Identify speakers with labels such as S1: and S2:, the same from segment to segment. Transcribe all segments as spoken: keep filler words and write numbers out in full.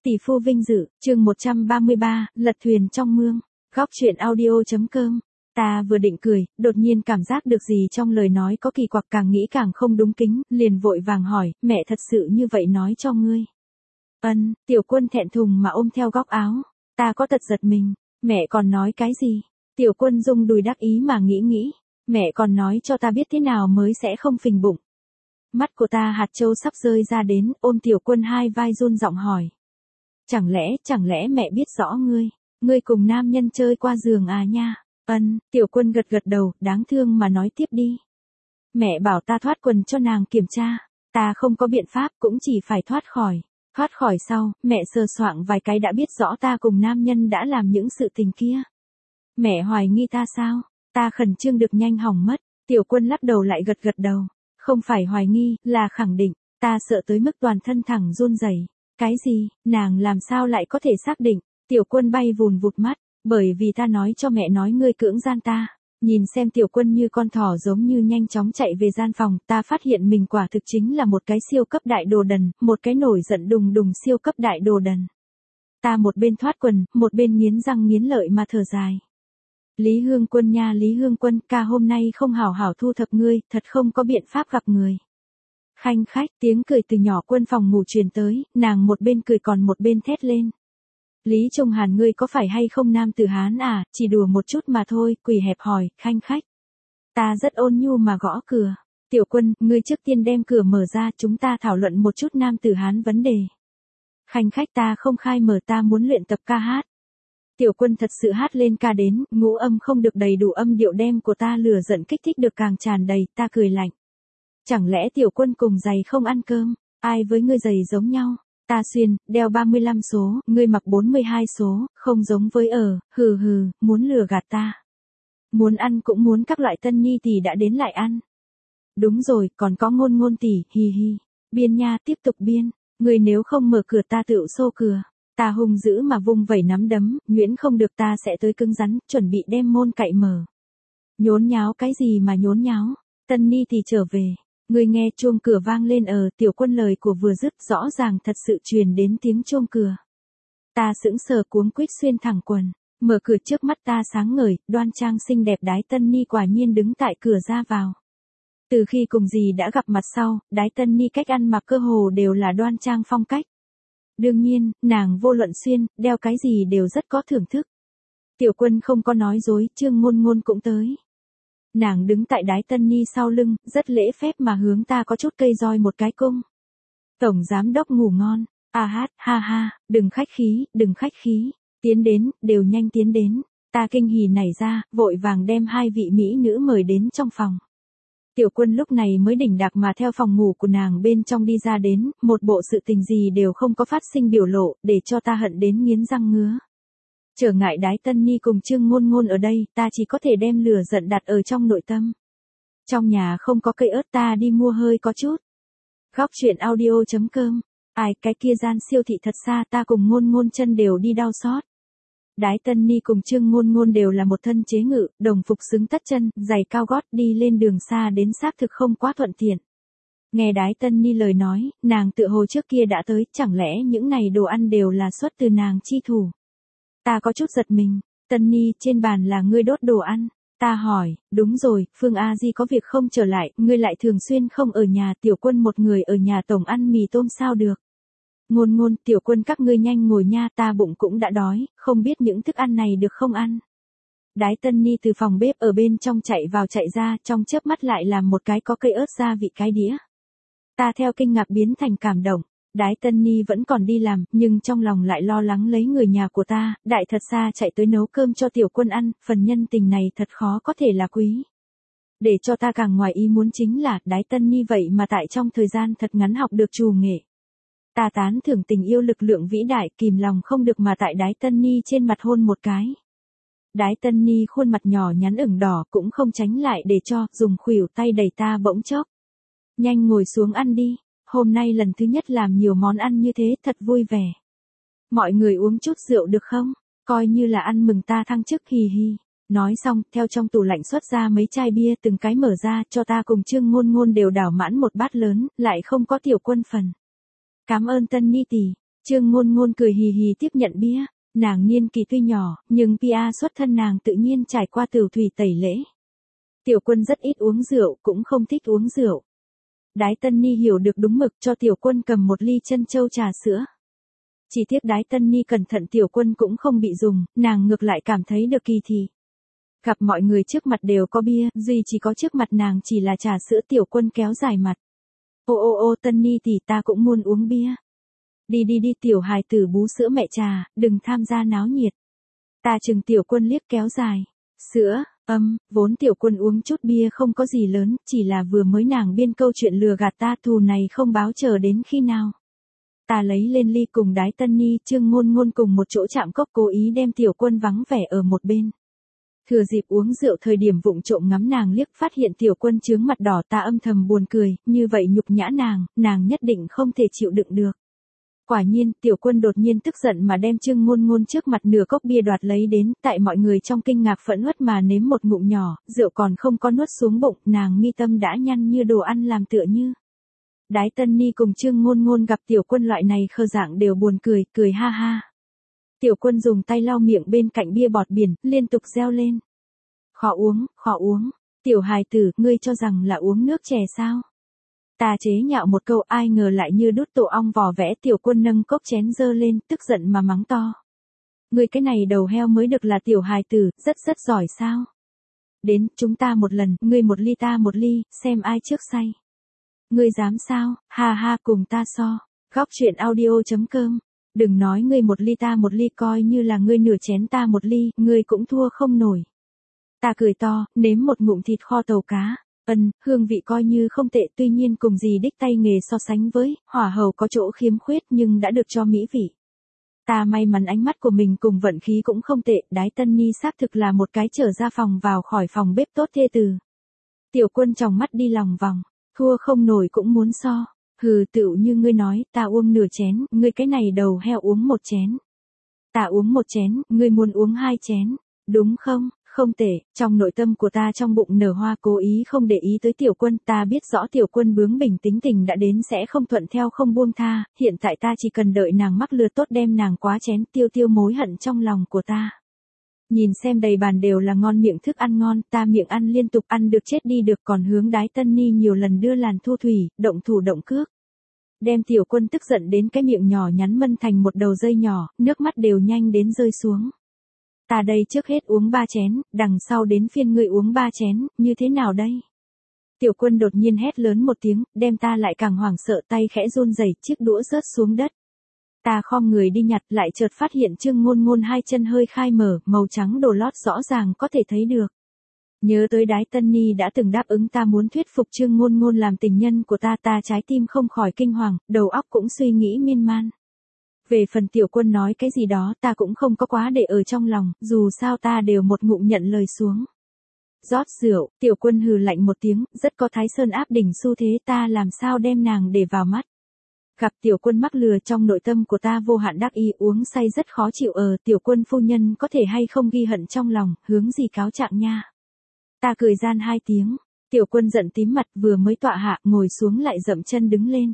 S1: Tỷ phu vinh dự, chương một trăm ba mươi ba, lật thuyền trong mương. Góc truyện audio.com. Ta vừa định cười, đột nhiên cảm giác được gì trong lời nói có kỳ quặc, càng nghĩ càng không đúng kính, liền vội vàng hỏi, mẹ thật sự như vậy nói cho ngươi? Ân, Tiểu Quân thẹn thùng mà ôm theo góc áo. Ta có tật giật mình, mẹ còn nói cái gì? Tiểu Quân rung đùi đắc ý mà nghĩ nghĩ, mẹ còn nói cho ta biết thế nào mới sẽ không phình bụng. Mắt của ta hạt châu sắp rơi ra đến, ôm Tiểu Quân hai vai run giọng hỏi. Chẳng lẽ, chẳng lẽ mẹ biết rõ ngươi, ngươi cùng nam nhân chơi qua giường à nha? Ân, Tiểu Quân gật gật đầu, đáng thương mà nói tiếp đi. Mẹ bảo ta thoát quần cho nàng kiểm tra, ta không có biện pháp, cũng chỉ phải thoát khỏi. Thoát khỏi sau, mẹ sờ soạng vài cái đã biết rõ ta cùng nam nhân đã làm những sự tình kia. Mẹ hoài nghi ta sao? Ta khẩn trương được nhanh hỏng mất. Tiểu Quân lắc đầu lại gật gật đầu. Không phải hoài nghi, là khẳng định. Ta sợ tới mức toàn thân thẳng run rẩy. Cái gì, nàng làm sao lại có thể xác định? Tiểu Quân bay vùn vụt mắt, bởi vì ta nói cho mẹ nói ngươi cưỡng gian ta. Nhìn xem Tiểu Quân như con thỏ giống như nhanh chóng chạy về gian phòng, ta phát hiện mình quả thực chính là một cái siêu cấp đại đồ đần, một cái nổi giận đùng đùng siêu cấp đại đồ đần. Ta một bên thoát quần, một bên nghiến răng nghiến lợi mà thở dài. Lý Hương Quân nha, Lý Hương Quân, ca hôm nay không hảo hảo thu thập ngươi, thật không có biện pháp gặp người. Khanh khách, tiếng cười từ nhỏ Quân phòng ngủ truyền tới, nàng một bên cười còn một bên thét lên. Lý Trung Hàn, ngươi có phải hay không nam tử Hán à, chỉ đùa một chút mà thôi, quỷ hẹp hòi, khanh khách. Ta rất ôn nhu mà gõ cửa. Tiểu Quân, ngươi trước tiên đem cửa mở ra, chúng ta thảo luận một chút nam tử Hán vấn đề. Khanh khách, ta không khai mở, ta muốn luyện tập ca hát. Tiểu Quân thật sự hát lên ca đến, ngũ âm không được đầy đủ, âm điệu đem của ta lửa giận kích thích được càng tràn đầy, ta cười lạnh. Chẳng lẽ Tiểu Quân cùng giày không ăn cơm, ai với ngươi giày giống nhau? Ta xuyên, đeo ba mươi lăm số, ngươi mặc bốn mươi hai số, không giống với ở, hừ hừ, muốn lừa gạt ta. Muốn ăn cũng muốn các loại tân ni tỷ đã đến lại ăn. Đúng rồi, còn có Ngôn Ngôn tỷ, hi hi. Biên nha, tiếp tục biên, ngươi nếu không mở cửa ta tự xô cửa. Ta hung dữ mà vung vẩy nắm đấm, nhuyễn không được ta sẽ tới cứng rắn, chuẩn bị đem môn cậy mở. Nhốn nháo cái gì mà nhốn nháo, tân ni tỷ trở về. Người nghe chuông cửa vang lên, ở Tiểu Quân lời của vừa dứt rõ ràng thật sự truyền đến tiếng chuông cửa. Ta sững sờ cuống quýt xuyên thẳng quần, mở cửa trước mắt ta sáng ngời, đoan trang xinh đẹp Đái Tân Ni quả nhiên đứng tại cửa ra vào. Từ khi cùng dì đã gặp mặt sau, Đái Tân Ni cách ăn mặc cơ hồ đều là đoan trang phong cách. Đương nhiên, nàng vô luận xuyên, đeo cái gì đều rất có thưởng thức. Tiểu Quân không có nói dối, Trương Ngôn Ngôn cũng tới. Nàng đứng tại Đái Tân Ni sau lưng, rất lễ phép mà hướng ta có chút cây roi một cái cung. Tổng giám đốc ngủ ngon, a hát, ha ha, đừng khách khí, đừng khách khí, tiến đến, đều nhanh tiến đến. Ta kinh hỉ nảy ra, vội vàng đem hai vị mỹ nữ mời đến trong phòng. Tiểu Quân lúc này mới đỉnh đạc mà theo phòng ngủ của nàng bên trong đi ra đến, một bộ sự tình gì đều không có phát sinh biểu lộ, để cho ta hận đến nghiến răng ngứa. Trở ngại Đái Tân Ni cùng Trương Ngôn Ngôn ở đây, ta chỉ có thể đem lửa giận đặt ở trong nội tâm. Trong nhà không có cây ớt, ta đi mua hơi có chút. Góc truyện audio.com. Ai, cái kia gian siêu thị thật xa, ta cùng Ngôn Ngôn chân đều đi đau xót. Đái Tân Ni cùng Trương Ngôn Ngôn đều là một thân chế ngự, đồng phục xứng tất chân, giày cao gót, đi lên đường xa đến xác thực không quá thuận tiện. Nghe Đái Tân Ni lời nói, nàng tựa hồ trước kia đã tới, chẳng lẽ những này đồ ăn đều là xuất từ nàng chi thủ? Ta có chút giật mình. Tân Ni, trên bàn là ngươi đốt đồ ăn. Ta hỏi, đúng rồi, Phương A Di có việc không trở lại, ngươi lại thường xuyên không ở nhà, Tiểu Quân một người ở nhà tổng ăn mì tôm sao được? Ngôn Ngôn, Tiểu Quân các ngươi nhanh ngồi nha, ta bụng cũng đã đói, không biết những thức ăn này được không ăn. Đái Tân Ni từ phòng bếp ở bên trong chạy vào chạy ra, trong chớp mắt lại làm một cái có cây ớt gia vị cái đĩa. Ta theo kinh ngạc biến thành cảm động. Đái Tân Ni vẫn còn đi làm, nhưng trong lòng lại lo lắng lấy người nhà của ta, đại thật xa chạy tới nấu cơm cho Tiểu Quân ăn, phần nhân tình này thật khó có thể là quý. Để cho ta càng ngoài ý muốn chính là, Đái Tân Ni vậy mà tại trong thời gian thật ngắn học được trù nghệ. Ta tán thưởng tình yêu lực lượng vĩ đại, kìm lòng không được mà tại Đái Tân Ni trên mặt hôn một cái. Đái Tân Ni khuôn mặt nhỏ nhắn ửng đỏ cũng không tránh lại để cho, dùng khuỷu tay đẩy ta bỗng chốc. Nhanh ngồi xuống ăn đi. Hôm nay lần thứ nhất làm nhiều món ăn như thế, thật vui vẻ. Mọi người uống chút rượu được không? Coi như là ăn mừng ta thăng chức, hì hì. Nói xong, theo trong tủ lạnh xuất ra mấy chai bia, từng cái mở ra, cho ta cùng Trương Ngôn Ngôn đều đảo mãn một bát lớn, lại không có Tiểu Quân phần. Cảm ơn Tân Ni tỷ. Trương Ngôn Ngôn cười hì hì tiếp nhận bia. Nàng niên kỳ tuy nhỏ, nhưng pê e xuất thân nàng tự nhiên trải qua tửu thủy tẩy lễ. Tiểu Quân rất ít uống rượu, cũng không thích uống rượu. Đái Tân Ni hiểu được đúng mực cho Tiểu Quân cầm một ly trân châu trà sữa. Chỉ tiếc Đái Tân Ni cẩn thận Tiểu Quân cũng không bị dùng, nàng ngược lại cảm thấy được kỳ thị. Gặp mọi người trước mặt đều có bia, duy chỉ có trước mặt nàng chỉ là trà sữa. Tiểu Quân kéo dài mặt. Ô ô ô Tân Ni tỷ, ta cũng muốn uống bia. Đi đi đi tiểu hài tử, bú sữa mẹ trà, đừng tham gia náo nhiệt. Ta chừng Tiểu Quân liếc kéo dài. Sữa, âm, vốn Tiểu Quân uống chút bia không có gì lớn, chỉ là vừa mới nàng biên câu chuyện lừa gạt ta, thù này không báo chờ đến khi nào. Ta lấy lên ly cùng Đái Tân Ni, Trương Ngôn Ngôn cùng một chỗ chạm cốc, cố ý đem Tiểu Quân vắng vẻ ở một bên. Thừa dịp uống rượu thời điểm vụng trộm ngắm nàng liếc, phát hiện Tiểu Quân chướng mặt đỏ, ta âm thầm buồn cười, như vậy nhục nhã nàng, nàng nhất định không thể chịu đựng được. Quả nhiên, Tiểu Quân đột nhiên tức giận mà đem Trương Ngôn Ngôn trước mặt nửa cốc bia đoạt lấy đến, tại mọi người trong kinh ngạc phẫn uất mà nếm một ngụm nhỏ, rượu còn không có nuốt xuống bụng, nàng mi tâm đã nhăn như đồ ăn làm tựa như. Đái Tân Ni cùng Trương Ngôn Ngôn gặp Tiểu Quân loại này khờ dạng đều buồn cười, cười ha ha. Tiểu Quân dùng tay lau miệng bên cạnh bia bọt biển, liên tục reo lên. Khó uống, khó uống, tiểu hài tử, ngươi cho rằng là uống nước chè sao? Ta chế nhạo một câu, ai ngờ lại như đút tổ ong vò vẽ. Tiểu Quân nâng cốc chén dơ lên, tức giận mà mắng to. Ngươi cái này đầu heo mới được là tiểu hài tử, rất rất giỏi sao? Đến, chúng ta một lần, ngươi một ly ta một ly, xem ai trước say. Ngươi dám sao, ha ha, cùng ta so. Góc truyện audio chấm com. Đừng nói ngươi một ly ta một ly, coi như là ngươi nửa chén ta một ly, ngươi cũng thua không nổi. Ta cười to, nếm một ngụm thịt kho tàu cá. Ân, hương vị coi như không tệ, tuy nhiên cùng gì đích tay nghề so sánh với, hỏa hầu có chỗ khiếm khuyết nhưng đã được cho mỹ vị. Ta may mắn ánh mắt của mình cùng vận khí cũng không tệ, Đái Tân Ni xác thực là một cái trở ra phòng vào khỏi phòng bếp tốt thê từ. Tiểu Quân tròng mắt đi lòng vòng, thua không nổi cũng muốn so. Hừ, tựu như ngươi nói, ta uống nửa chén, ngươi cái này đầu heo uống một chén. Ta uống một chén, ngươi muốn uống hai chén, đúng không? Không tệ, trong nội tâm của ta trong bụng nở hoa, cố ý không để ý tới Tiểu Quân, ta biết rõ Tiểu Quân bướng bỉnh tính tình đã đến sẽ không thuận theo không buông tha, hiện tại ta chỉ cần đợi nàng mắc lừa tốt đem nàng quá chén, tiêu tiêu mối hận trong lòng của ta. Nhìn xem đầy bàn đều là ngon miệng thức ăn ngon, ta miệng ăn liên tục, ăn được chết đi được, còn hướng Đái Tân Ni nhiều lần đưa làn thu thủy, động thủ động cước. Đem Tiểu Quân tức giận đến cái miệng nhỏ nhắn mân thành một đầu dây nhỏ, nước mắt đều nhanh đến rơi xuống. Ta đây trước hết uống ba chén, đằng sau đến phiên ngươi uống ba chén, như thế nào đây? Tiểu Quân đột nhiên hét lớn một tiếng, đem ta lại càng hoảng sợ, tay khẽ run rẩy, chiếc đũa rớt xuống đất. Ta khom người đi nhặt, lại chợt phát hiện Trương Ngôn Ngôn hai chân hơi khai mở, màu trắng đồ lót rõ ràng có thể thấy được. Nhớ tới Đái Tân Ni đã từng đáp ứng ta muốn thuyết phục Trương Ngôn Ngôn làm tình nhân của ta, ta trái tim không khỏi kinh hoàng, đầu óc cũng suy nghĩ miên man. Về phần Tiểu Quân nói cái gì đó ta cũng không có quá để ở trong lòng, dù sao ta đều một ngụm nhận lời xuống. Rót rượu, Tiểu Quân hừ lạnh một tiếng, rất có Thái Sơn áp đỉnh xu thế, ta làm sao đem nàng để vào mắt. Gặp Tiểu Quân mắc lừa, trong nội tâm của ta vô hạn đắc ý, uống say rất khó chịu, ở Tiểu Quân phu nhân có thể hay không ghi hận trong lòng, hướng gì cáo trạng nha. Ta cười gian hai tiếng, Tiểu Quân giận tím mặt, vừa mới tọa hạ, ngồi xuống lại dậm chân đứng lên.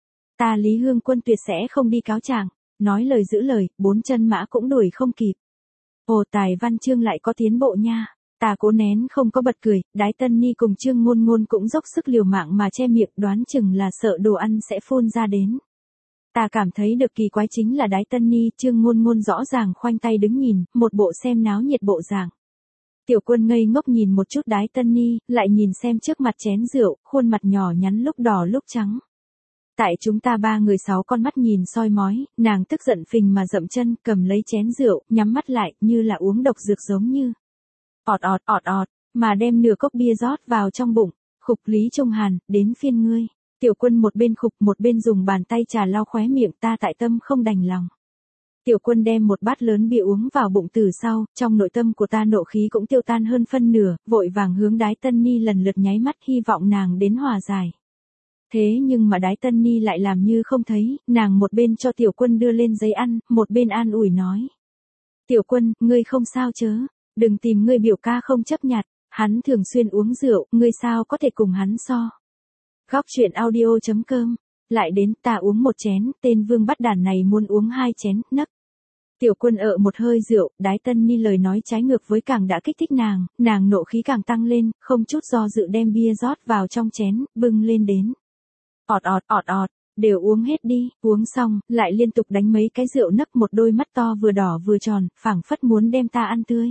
S1: Ta Lý Hương Quân tuyệt sẽ không đi cáo trạng, nói lời giữ lời, bốn chân mã cũng đuổi không kịp. Ồ, tài văn chương lại có tiến bộ nha. Ta cố nén không có bật cười, Đái Tân Ni cùng Trương Ngôn Ngôn cũng dốc sức liều mạng mà che miệng, đoán chừng là sợ đồ ăn sẽ phun ra đến. Ta cảm thấy được kỳ quái chính là Đái Tân Ni, Trương Ngôn Ngôn rõ ràng khoanh tay đứng nhìn, một bộ xem náo nhiệt bộ dạng. Tiểu Quân ngây ngốc nhìn một chút Đái Tân Ni, lại nhìn xem trước mặt chén rượu, khuôn mặt nhỏ nhắn lúc đỏ lúc trắng. Tại chúng ta ba người sáu con mắt nhìn soi mói, nàng tức giận phình mà dậm chân, cầm lấy chén rượu, nhắm mắt lại, như là uống độc dược giống như. ọt ọt ọt ọt, mà đem nửa cốc bia rót vào trong bụng. Khục Lý Trung Hàn, đến phiên ngươi. Tiểu Quân một bên khục một bên dùng bàn tay trà lau khóe miệng, ta tại tâm không đành lòng. Tiểu Quân đem một bát lớn bia uống vào bụng từ sau, trong nội tâm của ta nộ khí cũng tiêu tan hơn phân nửa, vội vàng hướng Đái Tân Ni lần lượt nháy mắt, hy vọng nàng đến hòa giải. Thế nhưng mà Đái Tân Ni lại làm như không thấy, nàng một bên cho Tiểu Quân đưa lên giấy ăn, một bên an ủi nói. Tiểu Quân, ngươi không sao chớ, đừng tìm ngươi biểu ca không chấp nhặt, hắn thường xuyên uống rượu, ngươi sao có thể cùng hắn so. Góc truyện audio chấm com Lại đến, ta uống một chén, tên vương bắt đàn này muốn uống hai chén, nấc. Tiểu Quân ợ một hơi rượu, Đái Tân Ni lời nói trái ngược với càng đã kích thích nàng, nàng nộ khí càng tăng lên, không chút do dự đem bia rót vào trong chén, bưng lên đến. Ọt ọt ọt ọt, đều uống hết đi, uống xong, lại liên tục đánh mấy cái rượu nấc, một đôi mắt to vừa đỏ vừa tròn, phảng phất muốn đem ta ăn tươi.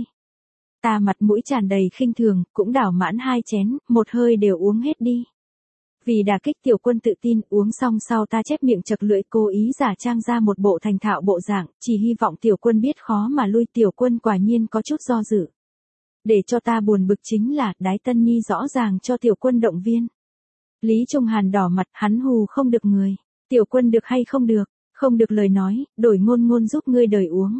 S1: Ta mặt mũi tràn đầy khinh thường, cũng đảo mãn hai chén, một hơi đều uống hết đi. Vì đả kích Tiểu Quân tự tin, uống xong sau ta chép miệng chật lưỡi, cố ý giả trang ra một bộ thành thạo bộ dạng, chỉ hy vọng Tiểu Quân biết khó mà lui. Tiểu Quân quả nhiên có chút do dự. Để cho ta buồn bực chính là, Đái Tân Ni rõ ràng cho Tiểu Quân động viên. Lý Trung Hàn đỏ mặt, hắn hù không được người. Tiểu Quân được hay không được, không được lời nói, đổi ngôn ngôn giúp ngươi đời uống.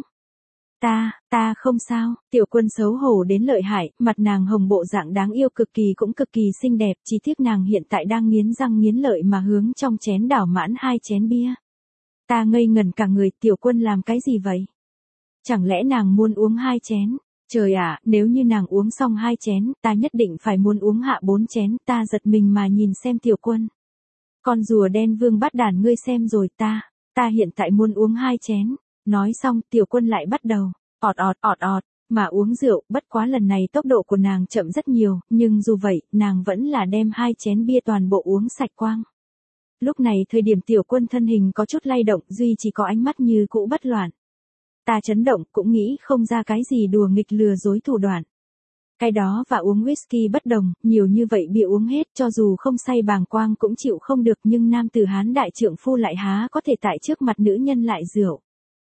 S1: Ta, ta không sao. Tiểu Quân xấu hổ đến lợi hại, mặt nàng hồng bộ dạng đáng yêu cực kỳ cũng cực kỳ xinh đẹp, chỉ tiếc nàng hiện tại đang nghiến răng nghiến lợi mà hướng trong chén đảo mãn hai chén bia. Ta ngây ngẩn cả người, Tiểu Quân làm cái gì vậy? Chẳng lẽ nàng muốn uống hai chén? Trời ạ, nếu như nàng uống xong hai chén, ta nhất định phải muốn uống hạ bốn chén, ta giật mình mà nhìn xem Tiểu Quân. Con rùa đen vương bắt đàn ngươi xem rồi, ta, ta hiện tại muốn uống hai chén. Nói xong, Tiểu Quân lại bắt đầu, ọt ọt ọt ọt, mà uống rượu, bất quá lần này tốc độ của nàng chậm rất nhiều, nhưng dù vậy, nàng vẫn là đem hai chén bia toàn bộ uống sạch quang. Lúc này thời điểm Tiểu Quân thân hình có chút lay động, duy chỉ có ánh mắt như cũ bất loạn. Ta chấn động, cũng nghĩ không ra cái gì đùa nghịch lừa dối thủ đoạn. Cái đó và uống whisky bất đồng, nhiều như vậy bia uống hết, cho dù không say bàng quang cũng chịu không được, nhưng nam tử Hán đại trượng phu lại há có thể tại trước mặt nữ nhân lại rượu.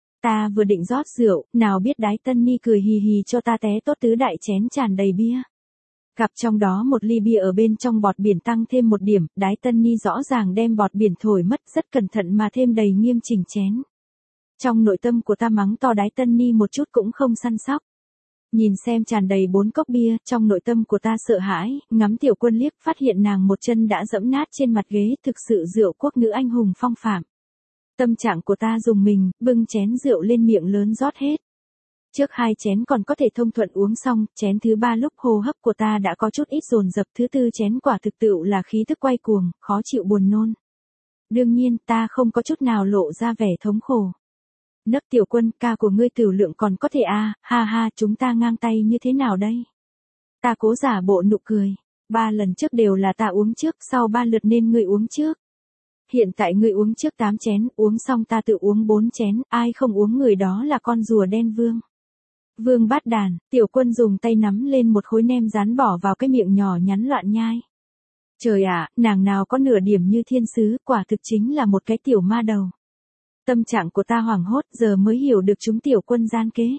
S1: Ta vừa định rót rượu, nào biết Đái Tân Ni cười hì hì cho ta té tốt tứ đại chén tràn đầy bia. Gặp trong đó một ly bia ở bên trong bọt biển tăng thêm một điểm, Đái Tân Ni rõ ràng đem bọt biển thổi mất, rất cẩn thận mà thêm đầy nghiêm chỉnh chén. Trong nội tâm của ta mắng to Đái Tân Ni một chút cũng không săn sóc. Nhìn xem tràn đầy bốn cốc bia, trong nội tâm của ta sợ hãi, ngắm Tiểu Quân liếc, phát hiện nàng một chân đã dẫm nát trên mặt ghế, thực sự rượu quốc nữ anh hùng phong phạm. Tâm trạng của ta rùng mình, bưng chén rượu lên miệng lớn rót hết. Trước hai chén còn có thể thông thuận uống xong, chén thứ ba lúc hô hấp của ta đã có chút ít dồn dập, thứ tư chén quả thực tựu là khí thức quay cuồng, khó chịu buồn nôn. Đương nhiên, ta không có chút nào lộ ra vẻ thống khổ. Nấc Tiểu Quân, ca của ngươi tiểu lượng còn có thể à, ha ha, chúng ta ngang tay như thế nào đây? Ta cố giả bộ nụ cười. Ba lần trước đều là ta uống trước, sau ba lượt nên ngươi uống trước. Hiện tại ngươi uống trước tám chén, uống xong ta tự uống bốn chén, ai không uống người đó là con rùa đen vương. Vương bát đàn, Tiểu Quân dùng tay nắm lên một khối nem rán bỏ vào cái miệng nhỏ nhắn loạn nhai. Trời ạ, nàng nào có nửa điểm như thiên sứ, quả thực chính là một cái tiểu ma đầu. Tâm trạng của ta hoảng hốt, giờ mới hiểu được chúng Tiểu Quân gian kế.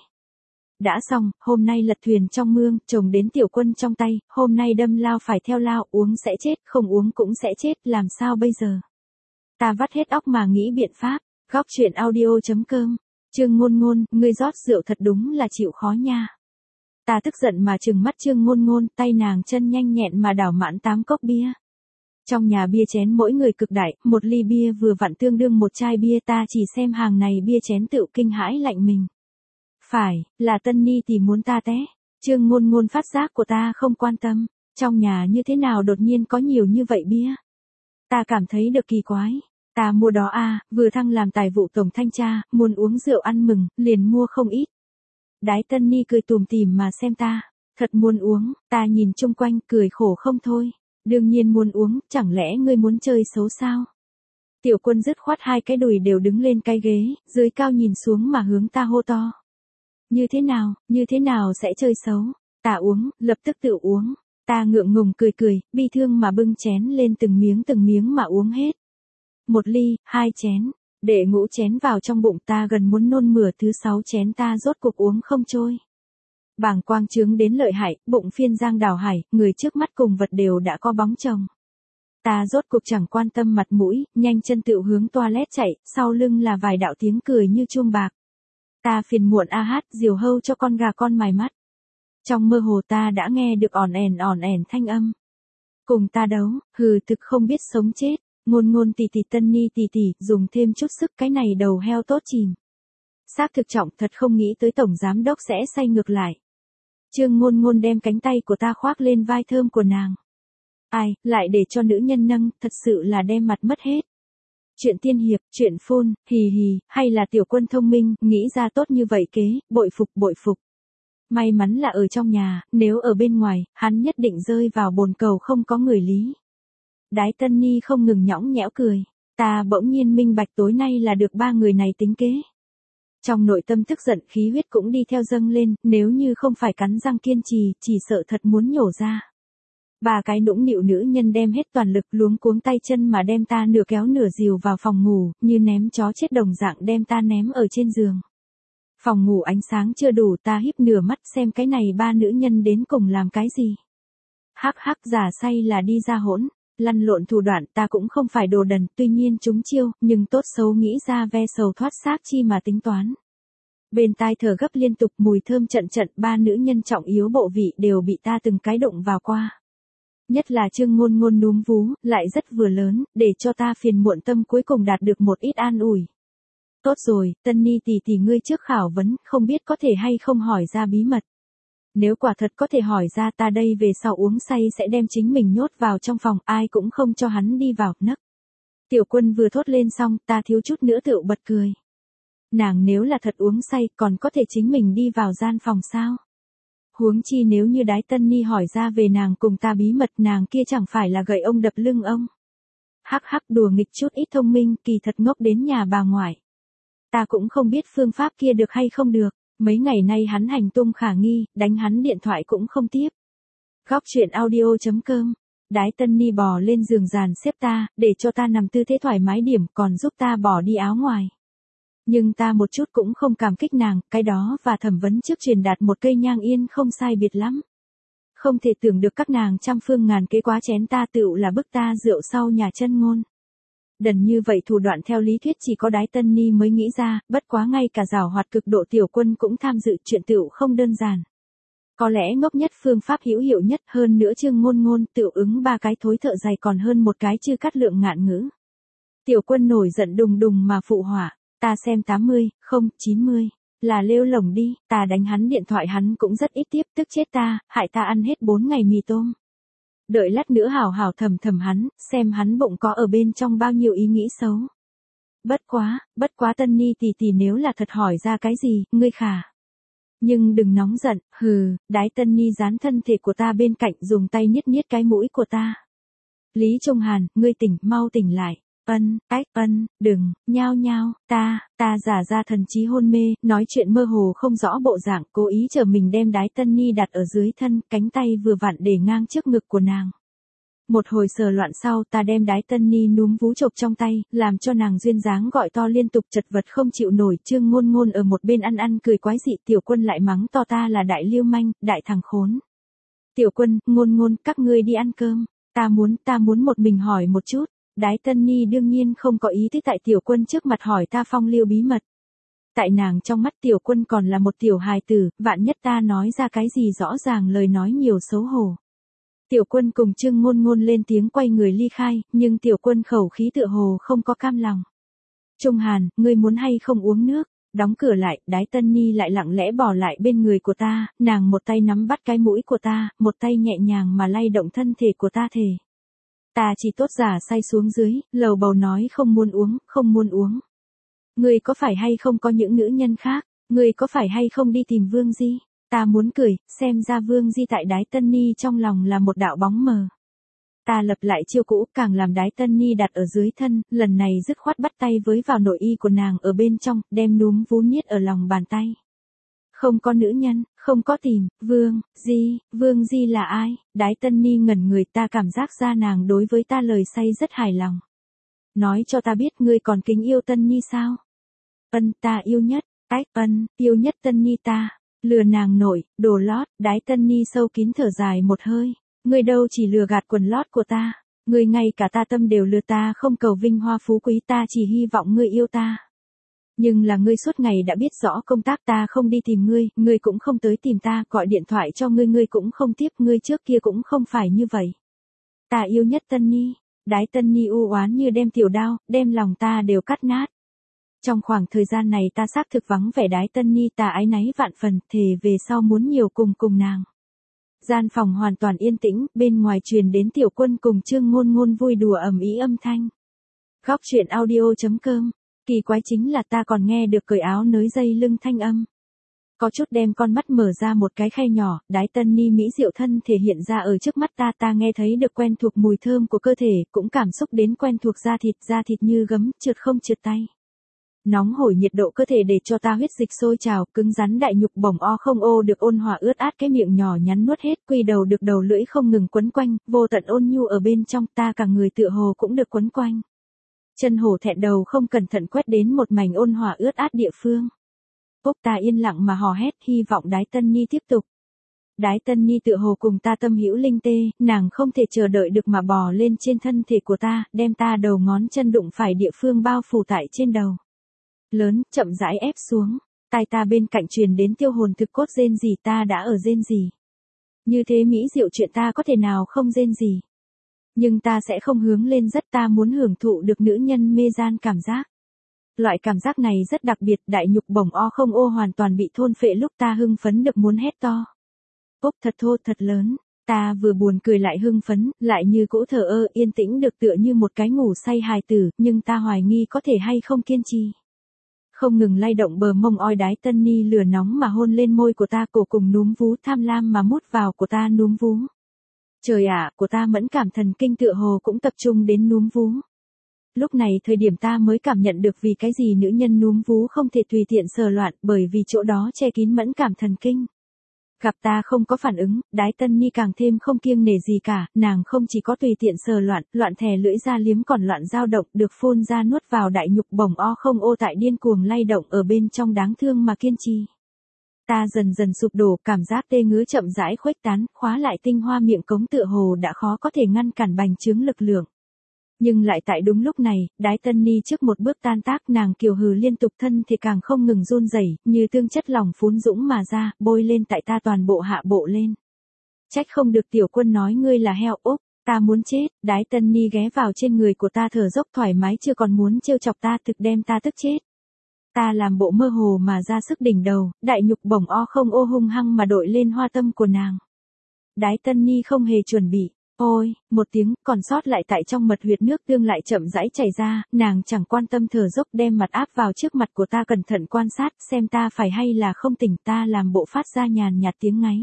S1: Đã xong, hôm nay lật thuyền trong mương, chồng đến Tiểu Quân trong tay, hôm nay đâm lao phải theo lao, uống sẽ chết, không uống cũng sẽ chết, làm sao bây giờ? Ta vắt hết óc mà nghĩ biện pháp. Góc truyện audio chấm com. Trương Ngôn Ngôn, ngươi rót rượu thật đúng là chịu khó nha. Ta tức giận mà trừng mắt Trương Ngôn Ngôn, tay nàng chân nhanh nhẹn mà đảo mãn tám cốc bia. Trong nhà bia chén mỗi người cực đại, một ly bia vừa vặn tương đương một chai bia, ta chỉ xem hàng này bia chén tự kinh hãi lạnh mình. Phải, là Tân Ni thì muốn ta té. Trương Ngôn Ngôn phát giác của ta không quan tâm, trong nhà như thế nào đột nhiên có nhiều như vậy bia. Ta cảm thấy được kỳ quái. Ta mua đó à, vừa thăng làm tài vụ tổng thanh tra, muốn uống rượu ăn mừng, liền mua không ít. Đái Tân Ni cười tủm tỉm mà xem ta, thật muốn uống, ta nhìn chung quanh cười khổ không thôi. Đương nhiên muốn uống, chẳng lẽ ngươi muốn chơi xấu sao? Tiểu Quân dứt khoát hai cái đùi đều đứng lên cái ghế, dưới cao nhìn xuống mà hướng ta hô to. Như thế nào, như thế nào sẽ chơi xấu? Ta uống, lập tức tự uống. Ta ngượng ngùng cười cười, bi thương mà bưng chén lên từng miếng từng miếng mà uống hết. Một ly, hai chén, để ngũ chén vào trong bụng ta gần muốn nôn mửa, thứ sáu chén ta rốt cuộc uống không trôi. Bàng quang trướng đến lợi hại, bụng phiên giang đảo hải, người trước mắt cùng vật đều đã có bóng chồng. Ta rốt cuộc chẳng quan tâm mặt mũi, nhanh chân tự hướng toilet chạy, sau lưng là vài đạo tiếng cười như chuông bạc. Ta phiền muộn a hát, diều hâu cho con gà con mài mắt. Trong mơ hồ ta đã nghe được ỏn ẻn ỏn ẻn thanh âm. Cùng ta đấu, hừ thực không biết sống chết, Ngôn Ngôn tì tì Tân Ni tì tì, dùng thêm chút sức cái này đầu heo tốt chìm. Xác thực trọng, thật không nghĩ tới tổng giám đốc sẽ say ngược lại. Trương Ngôn Ngôn đem cánh tay của ta khoác lên vai thơm của nàng. Ai, lại để cho nữ nhân nâng, thật sự là đem mặt mất hết. Chuyện tiên hiệp, chuyện phôn, hì hì, hay là tiểu quân thông minh, nghĩ ra tốt như vậy kế, bội phục bội phục. May mắn là ở trong nhà, nếu ở bên ngoài, hắn nhất định rơi vào bồn cầu không có người lý. Đái Tân Ni không ngừng nhõng nhẽo cười. Ta bỗng nhiên minh bạch tối nay là được ba người này tính kế. Trong nội tâm tức giận khí huyết cũng đi theo dâng lên, nếu như không phải cắn răng kiên trì, chỉ sợ thật muốn nhổ ra. Ba cái nũng nịu nữ nhân đem hết toàn lực luống cuống tay chân mà đem ta nửa kéo nửa dìu vào phòng ngủ, như ném chó chết đồng dạng đem ta ném ở trên giường. Phòng ngủ ánh sáng chưa đủ, ta híp nửa mắt xem cái này ba nữ nhân đến cùng làm cái gì. Hắc hắc, giả say là đi ra hỗn. Lăn lộn thủ đoạn, ta cũng không phải đồ đần, tuy nhiên chúng chiêu, nhưng tốt xấu nghĩ ra ve sầu thoát xác chi mà tính toán. Bên tai thở gấp liên tục, mùi thơm trận trận, ba nữ nhân trọng yếu bộ vị đều bị ta từng cái đụng vào qua. Nhất là Trương Ngôn Ngôn núm vú, lại rất vừa lớn, để cho ta phiền muộn tâm cuối cùng đạt được một ít an ủi. Tốt rồi, Tân Ni tỷ tỷ ngươi trước khảo vấn, không biết có thể hay không hỏi ra bí mật. Nếu quả thật có thể hỏi ra, ta đây về sau uống say sẽ đem chính mình nhốt vào trong phòng, ai cũng không cho hắn đi vào, nấc. Tiểu Quân vừa thốt lên xong, ta thiếu chút nữa tựu bật cười. Nàng nếu là thật uống say, còn có thể chính mình đi vào gian phòng sao? Huống chi nếu như Đái Tân Ni hỏi ra về nàng cùng ta bí mật, nàng kia chẳng phải là gậy ông đập lưng ông. Hắc hắc, đùa nghịch chút ít thông minh, kỳ thật ngốc đến nhà bà ngoại. Ta cũng không biết phương pháp kia được hay không được. Mấy ngày nay hắn hành tung khả nghi, đánh hắn điện thoại cũng không tiếp. Góc chuyện audio chấm com. Đái Tân Ni bò lên giường dàn xếp ta, để cho ta nằm tư thế thoải mái điểm, còn giúp ta bỏ đi áo ngoài. Nhưng ta một chút cũng không cảm kích nàng, cái đó và thẩm vấn trước truyền đạt một cây nhang yên không sai biệt lắm. Không thể tưởng được các nàng trăm phương ngàn kế quá chén ta, tựu là bức ta rượu sau nhà chân ngôn. Đần như vậy thủ đoạn theo lý thuyết chỉ có Đái Tân Ni mới nghĩ ra, bất quá ngay cả giảo hoạt cực độ Tiểu Quân cũng tham dự, chuyện tựu không đơn giản. Có lẽ ngốc nhất phương pháp hữu hiệu nhất, hơn nữa Trương Ngôn Ngôn tựu ứng ba cái thối thợ dày còn hơn một cái Chư Cát Lượng ngạn ngữ. Tiểu Quân nổi giận đùng đùng mà phụ họa, ta xem tám mươi, không, chín mươi, là lêu lổng đi, ta đánh hắn điện thoại hắn cũng rất ít tiếp, tức chết ta, hại ta ăn hết bốn ngày mì tôm. Đợi lát nữa hảo hảo thầm thầm hắn, xem hắn bụng có ở bên trong bao nhiêu ý nghĩ xấu. Bất quá, bất quá Tân Ni tỷ tỷ nếu là thật hỏi ra cái gì, ngươi khả. Nhưng đừng nóng giận, hừ, Đái Tân Ni dán thân thể của ta bên cạnh dùng tay niết niết cái mũi của ta. Lý Trung Hàn, ngươi tỉnh, mau tỉnh lại. Ân, ách, ân, đừng, nhao nhao, ta, ta giả ra thần trí hôn mê, nói chuyện mơ hồ không rõ bộ dạng, cố ý chờ mình đem Đái Tân Ni đặt ở dưới thân, cánh tay vừa vặn để ngang trước ngực của nàng. Một hồi sờ loạn sau, ta đem Đái Tân Ni núm vú chộp trong tay, làm cho nàng duyên dáng gọi to liên tục, chật vật không chịu nổi. Trương Ngôn Ngôn ở một bên ăn ăn cười quái dị, Tiểu Quân lại mắng to ta là đại lưu manh, đại thằng khốn. Tiểu Quân, Ngôn Ngôn, các ngươi đi ăn cơm, ta muốn, ta muốn một mình hỏi một chút. Đái Tân Ni đương nhiên không có ý thích tại Tiểu Quân trước mặt hỏi ta phong lưu bí mật. Tại nàng trong mắt Tiểu Quân còn là một tiểu hài tử, vạn nhất ta nói ra cái gì rõ ràng lời nói nhiều xấu hổ. Tiểu Quân cùng Trương Ngôn Ngôn lên tiếng quay người ly khai, nhưng Tiểu Quân khẩu khí tựa hồ không có cam lòng. Trung Hàn, ngươi muốn hay không uống nước? Đóng cửa lại, Đái Tân Ni lại lặng lẽ bỏ lại bên người của ta, nàng một tay nắm bắt cái mũi của ta, một tay nhẹ nhàng mà lay động thân thể của ta thể. Ta chỉ tốt giả say xuống dưới, lầu bầu nói không muốn uống, không muốn uống. Ngươi có phải hay không có những nữ nhân khác? Ngươi có phải hay không đi tìm Vương Di? Ta muốn cười, xem ra Vương Di tại Đái Tân Ni trong lòng là một đạo bóng mờ. Ta lập lại chiêu cũ, càng làm Đái Tân Ni đặt ở dưới thân, lần này dứt khoát bắt tay với vào nội y của nàng ở bên trong, đem núm vú niết ở lòng bàn tay. Không có nữ nhân, không có tìm, Vương Di, Vương Di là ai? Đái Tân Ni ngẩn người, ta cảm giác ra nàng đối với ta lời say rất hài lòng. Nói cho ta biết ngươi còn kính yêu Tân Ni sao? Ân, ta yêu nhất, ách, ân, yêu nhất Tân Ni ta. Lừa nàng nổi, đồ lót, Đái Tân Ni sâu kín thở dài một hơi. Ngươi đâu chỉ lừa gạt quần lót của ta, ngươi ngay cả ta tâm đều lừa, ta không cầu vinh hoa phú quý, ta chỉ hy vọng ngươi yêu ta. Nhưng là ngươi suốt ngày đã biết rõ công tác ta không đi tìm ngươi, ngươi cũng không tới tìm ta, gọi điện thoại cho ngươi ngươi cũng không tiếp, ngươi trước kia cũng không phải như vậy. Ta yêu nhất Tân Ni, Đái Tân Ni u oán như đem tiểu đao, đem lòng ta đều cắt nát. Trong khoảng thời gian này ta xác thực vắng vẻ Đái Tân Ni, ta áy náy vạn phần, thề về sau muốn nhiều cùng cùng nàng. Gian phòng hoàn toàn yên tĩnh, bên ngoài truyền đến Tiểu Quân cùng Trương Ngôn Ngôn vui đùa ầm ĩ âm thanh. Góc truyện audio.com. Kỳ quái chính là ta còn nghe được cởi áo nới dây lưng thanh âm. Có chút đem con mắt mở ra một cái khe nhỏ, đái tân ni mỹ diệu thân thể hiện ra ở trước mắt ta, ta nghe thấy được quen thuộc mùi thơm của cơ thể, cũng cảm xúc đến quen thuộc da thịt, da thịt như gấm, trượt không trượt tay. Nóng hổi nhiệt độ cơ thể để cho ta huyết dịch sôi trào, cứng rắn đại nhục bổng o không ô được ôn hòa ướt át, cái miệng nhỏ nhắn nuốt hết, quy đầu được đầu lưỡi không ngừng quấn quanh, vô tận ôn nhu ở bên trong, ta cả người tựa hồ cũng được quấn quanh. Chân hổ thẹn đầu không cẩn thận quét đến một mảnh ôn hòa ướt át địa phương. Úc ta yên lặng mà hò hét, hy vọng đái tân ni tiếp tục. Đái tân ni tựa hồ cùng ta tâm hữu linh tê, nàng không thể chờ đợi được mà bò lên trên thân thể của ta, đem ta đầu ngón chân đụng phải địa phương bao phủ tại trên đầu. Lớn, chậm rãi ép xuống, tai ta bên cạnh truyền đến tiêu hồn thực cốt rên rỉ, ta đã ở rên rỉ. Như thế mỹ diệu chuyện ta có thể nào không rên rỉ. Nhưng ta sẽ không hướng lên rất, ta muốn hưởng thụ được nữ nhân mê gian cảm giác. Loại cảm giác này rất đặc biệt, đại nhục bổng o không ô hoàn toàn bị thôn phệ lúc ta hưng phấn được muốn hét to. Úc thật thô thật lớn, ta vừa buồn cười lại hưng phấn, lại như cũ thờ ơ yên tĩnh được tựa như một cái ngủ say hài tử, nhưng ta hoài nghi có thể hay không kiên trì. Không ngừng lay động bờ mông oi, đái tân ni lửa nóng mà hôn lên môi của ta, cổ cùng núm vú tham lam mà mút vào của ta núm vú. Trời ạ, của ta mẫn cảm thần kinh tựa hồ cũng tập trung đến núm vú. Lúc này thời điểm ta mới cảm nhận được vì cái gì nữ nhân núm vú không thể tùy tiện sờ loạn, bởi vì chỗ đó che kín mẫn cảm thần kinh. Gặp ta không có phản ứng, đái tân ni càng thêm không kiêng nể gì cả, nàng không chỉ có tùy tiện sờ loạn, loạn thè lưỡi ra liếm còn loạn dao động, được phun ra nuốt vào đại nhục bổng o không ô tại điên cuồng lay động ở bên trong đáng thương mà kiên trì. Ta dần dần sụp đổ, cảm giác tê ngứa chậm rãi khuếch tán, khóa lại tinh hoa miệng cống tựa hồ đã khó có thể ngăn cản bành trướng lực lượng. Nhưng lại tại đúng lúc này, đái tân ni trước một bước tan tác, nàng kiều hừ liên tục, thân thì càng không ngừng run rẩy, như tương chất lỏng phún dũng mà ra, bôi lên tại ta toàn bộ hạ bộ lên. Trách không được tiểu quân nói ngươi là heo. Úc, ta muốn chết, đái tân ni ghé vào trên người của ta thở dốc thoải mái, chưa còn muốn trêu chọc ta, thực đem ta tức chết. Ta làm bộ mơ hồ mà ra sức đỉnh đầu, đại nhục bổng o không ô hung hăng mà đội lên hoa tâm của nàng. Đái tân ni không hề chuẩn bị. Ôi, một tiếng, còn sót lại tại trong mật huyệt nước tương lại chậm rãi chảy ra, nàng chẳng quan tâm thở dốc đem mặt áp vào trước mặt của ta cẩn thận quan sát, xem ta phải hay là không tỉnh, ta làm bộ phát ra nhàn nhạt tiếng ngáy.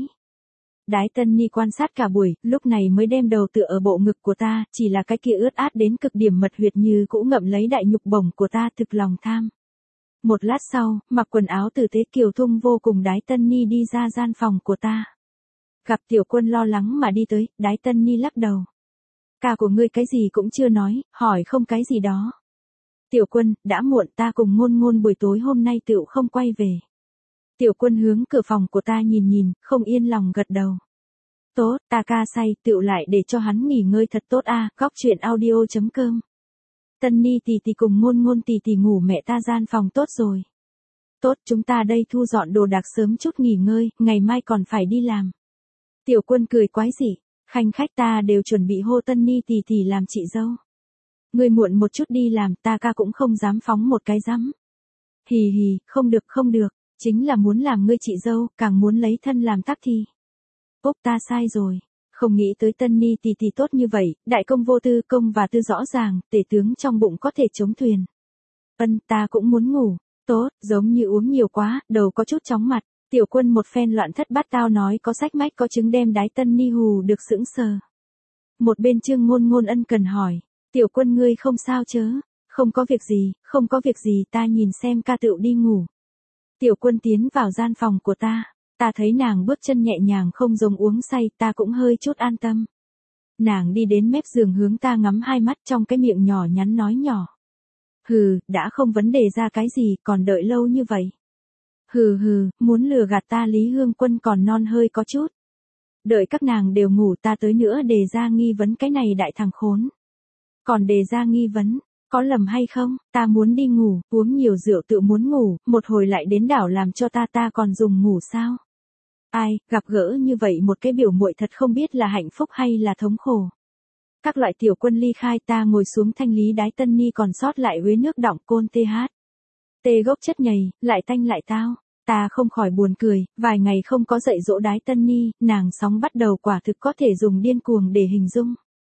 S1: Đái tân ni quan sát cả buổi, lúc này mới đem đầu tựa ở bộ ngực của ta, chỉ là cái kia ướt át đến cực điểm mật huyệt như cũ ngậm lấy đại nhục bổng của ta, thực lòng tham. Một lát sau, mặc quần áo tử tế kiều thung vô cùng, đái tân ni đi ra gian phòng của ta. Gặp tiểu quân lo lắng mà đi tới, đái tân ni lắc đầu. Ca của ngươi cái gì cũng chưa nói, hỏi không cái gì đó. Tiểu quân, đã muộn, ta cùng ngôn ngôn buổi tối hôm nay tựu không quay về. Tiểu quân hướng cửa phòng của ta nhìn nhìn, không yên lòng gật đầu. Tốt, ta ca say, tựu lại để cho hắn nghỉ ngơi thật tốt a. À, góc truyện audio.com. Tân ni tì tì cùng ngôn ngôn tì tì ngủ mẹ ta gian phòng tốt rồi. Tốt, chúng ta đây thu dọn đồ đạc sớm chút nghỉ ngơi, ngày mai còn phải đi làm. Tiểu quân cười quái dị, khanh khách ta đều chuẩn bị hô tân ni tì tì làm chị dâu. Ngươi muộn một chút đi làm, ta ca cũng không dám phóng một cái rắm. Hì hì, không được không được, chính là muốn làm ngươi chị dâu, càng muốn lấy thân làm tác thi. Úc ta sai rồi, không nghĩ tới tân ni tì tì tốt như vậy, đại công vô tư, công và tư rõ ràng, tể tướng trong bụng có thể chống thuyền. Ân, ta cũng muốn ngủ, tốt, giống như uống nhiều quá, đầu có chút chóng mặt. Tiểu quân một phen loạn thất bát tao nói có sách mách có chứng đem đái tân ni hù được sững sờ. Một bên Trương Ngôn Ngôn ân cần hỏi, tiểu quân ngươi không sao chớ, không có việc gì, không có việc gì, ta nhìn xem ca tựu đi ngủ. Tiểu quân tiến vào gian phòng của ta, ta thấy nàng bước chân nhẹ nhàng không giống uống say, ta cũng hơi chút an tâm. Nàng đi đến mép giường hướng ta ngắm hai mắt, trong cái miệng nhỏ nhắn nói nhỏ. Hừ, đã không vấn đề ra cái gì, còn đợi lâu như vậy. Hừ hừ, muốn lừa gạt ta Lý Hương Quân còn non hơi có chút. Đợi các nàng đều ngủ ta tới nữa đề ra nghi vấn, cái này đại thằng khốn. Còn đề ra nghi vấn, có lầm hay không, ta muốn đi ngủ, uống nhiều rượu tự muốn ngủ, một hồi lại đến đảo làm cho ta ta còn dùng ngủ sao. Ai, gặp gỡ như vậy một cái biểu muội thật không biết là hạnh phúc hay là thống khổ. Các loại tiểu quân ly khai, ta ngồi xuống thanh lý đái tân ni còn sót lại uế nước đọng côn tê hát. Tê gốc chất nhầy, lại tanh lại tao. Ta không khỏi buồn cười, vài ngày không có dạy dỗ đái tân ni, nàng sóng bắt đầu quả thực có thể dùng điên cuồng để hình dung.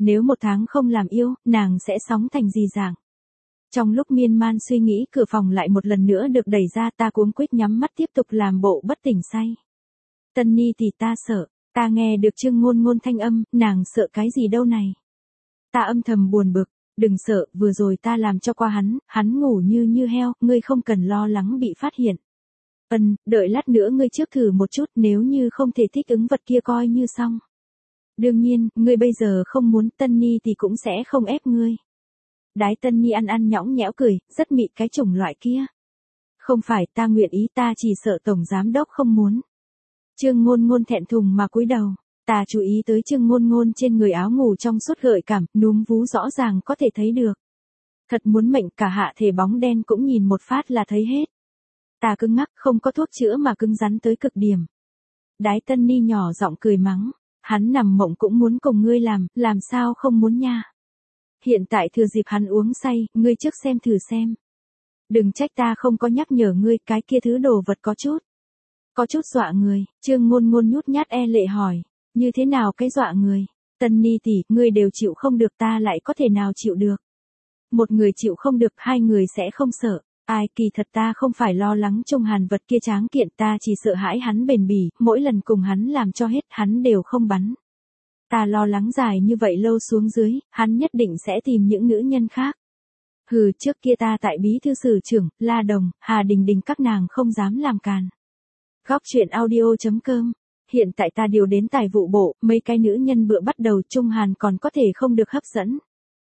S1: Nếu một tháng không làm yêu, nàng sẽ sống thành gì dạng? Trong lúc miên man suy nghĩ, cửa phòng lại một lần nữa được đẩy ra, ta cuống quýt nhắm mắt tiếp tục làm bộ bất tỉnh say. Tân Ni thì ta sợ, ta nghe được Trương Ngôn Ngôn thanh âm, nàng sợ cái gì đâu này? Ta âm thầm buồn bực, đừng sợ, vừa rồi ta làm cho qua hắn, hắn ngủ như như heo, ngươi không cần lo lắng bị phát hiện. Ân, đợi lát nữa ngươi trước thử một chút, nếu như không thể thích ứng vật kia coi như xong. Đương nhiên, ngươi bây giờ không muốn, Tân Ni thì cũng sẽ không ép ngươi. Đái Tân Ni ăn ăn nhõng nhẽo cười, rất mị cái chủng loại kia. Không phải, ta nguyện ý, ta chỉ sợ tổng giám đốc không muốn. Trương Ngôn Ngôn thẹn thùng mà cúi đầu, ta chú ý tới Trương Ngôn Ngôn trên người áo ngủ trong suốt gợi cảm, núm vú rõ ràng có thể thấy được. Thật muốn mệnh, cả hạ thể bóng đen cũng nhìn một phát là thấy hết. Ta cứng ngắc, không có thuốc chữa mà cứng rắn tới cực điểm. Đái Tân Ni nhỏ giọng cười mắng, hắn nằm mộng cũng muốn cùng ngươi làm, làm sao không muốn nha. Hiện tại thừa dịp hắn uống say, ngươi trước xem thử xem. Đừng trách ta không có nhắc nhở ngươi, cái kia thứ đồ vật có chút. Có chút dọa người, Trương Ngôn Ngôn nhút nhát e lệ hỏi, như thế nào cái dọa người? Tân Ni tỷ, ngươi đều chịu không được, ta lại có thể nào chịu được? Một người chịu không được, hai người sẽ không sợ. Ai, kỳ thật ta không phải lo lắng Trung Hàn vật kia tráng kiện, ta chỉ sợ hãi hắn bền bỉ, mỗi lần cùng hắn làm cho hết hắn đều không bắn. Ta lo lắng dài như vậy lâu xuống dưới, hắn nhất định sẽ tìm những nữ nhân khác. Hừ, trước kia ta tại bí thư sử trưởng, La Đồng, Hà Đình Đình các nàng không dám làm càn. Góc truyện audio chấm com. Hiện tại ta điều đến tài vụ bộ, mấy cái nữ nhân bữa bắt đầu Trung Hàn còn có thể không được hấp dẫn.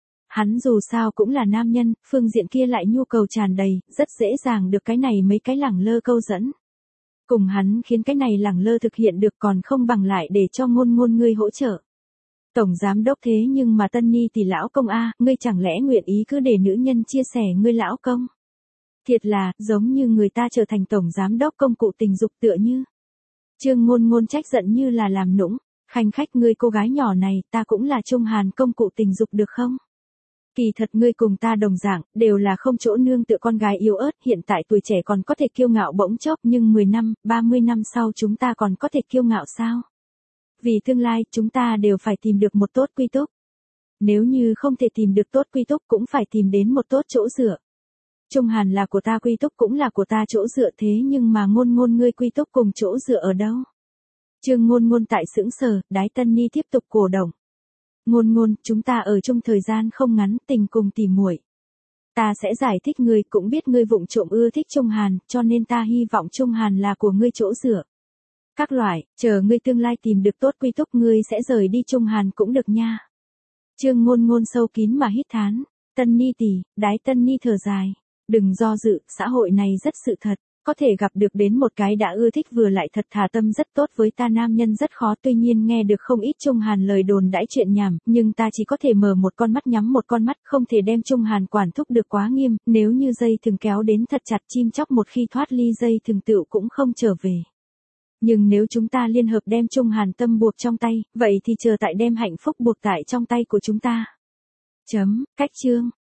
S1: Hắn dù sao cũng là nam nhân, phương diện kia lại nhu cầu tràn đầy, rất dễ dàng được cái này mấy cái lẳng lơ câu dẫn. Cùng hắn khiến cái này lẳng lơ thực hiện được còn không bằng lại để cho Ngôn Ngôn ngươi hỗ trợ. Tổng giám đốc thế nhưng mà Tân Ni thì lão công a, ngươi chẳng lẽ nguyện ý cứ để nữ nhân chia sẻ ngươi lão công? Thiệt là, giống như người ta trở thành tổng giám đốc công cụ tình dục tựa như. Trương Ngôn Ngôn trách giận như là làm nũng, khanh khách ngươi cô gái nhỏ này, ta cũng là Trung Hàn công cụ tình dục được không? Kỳ thật ngươi cùng ta đồng dạng, đều là không chỗ nương tựa con gái yếu ớt, hiện tại tuổi trẻ còn có thể kiêu ngạo bỗng chốc, nhưng mười năm, ba mươi năm sau chúng ta còn có thể kiêu ngạo sao? Vì tương lai, chúng ta đều phải tìm được một tốt quy túc. Nếu như không thể tìm được tốt quy túc cũng phải tìm đến một tốt chỗ dựa. Trung Hàn là của ta, quy túc cũng là của ta, chỗ dựa, thế nhưng mà Ngôn Ngôn ngươi quy túc cùng chỗ dựa ở đâu? Trương Ngôn Ngôn tại sững sờ, Đái Tân Ni tiếp tục cổ động. Ngôn Ngôn, chúng ta ở chung thời gian không ngắn, tình cùng tỉ muội. Ta sẽ giải thích ngươi, cũng biết ngươi vụng trộm ưa thích Trung Hàn, cho nên ta hy vọng Trung Hàn là của ngươi chỗ dựa. Các loại, chờ ngươi tương lai tìm được tốt quy túc ngươi sẽ rời đi Trung Hàn cũng được nha. Trương Ngôn Ngôn sâu kín mà hít thán, Tân Ni tỷ, Đái Tân Ni thở dài. Đừng do dự, xã hội này rất sự thật, có thể gặp được đến một cái đã ưa thích vừa lại thật thà tâm rất tốt với ta nam nhân rất khó, tuy nhiên nghe được không ít Trung Hàn lời đồn đãi chuyện nhảm, nhưng ta chỉ có thể mở một con mắt nhắm một con mắt, không thể đem Trung Hàn quản thúc được quá nghiêm, nếu như dây thừng kéo đến thật chặt chim chóc một khi thoát ly dây thừng tựu cũng không trở về. Nhưng nếu chúng ta liên hợp đem Trung Hàn tâm buộc trong tay, vậy thì chờ tại đem hạnh phúc buộc tại trong tay của chúng ta. Chấm, cách chương.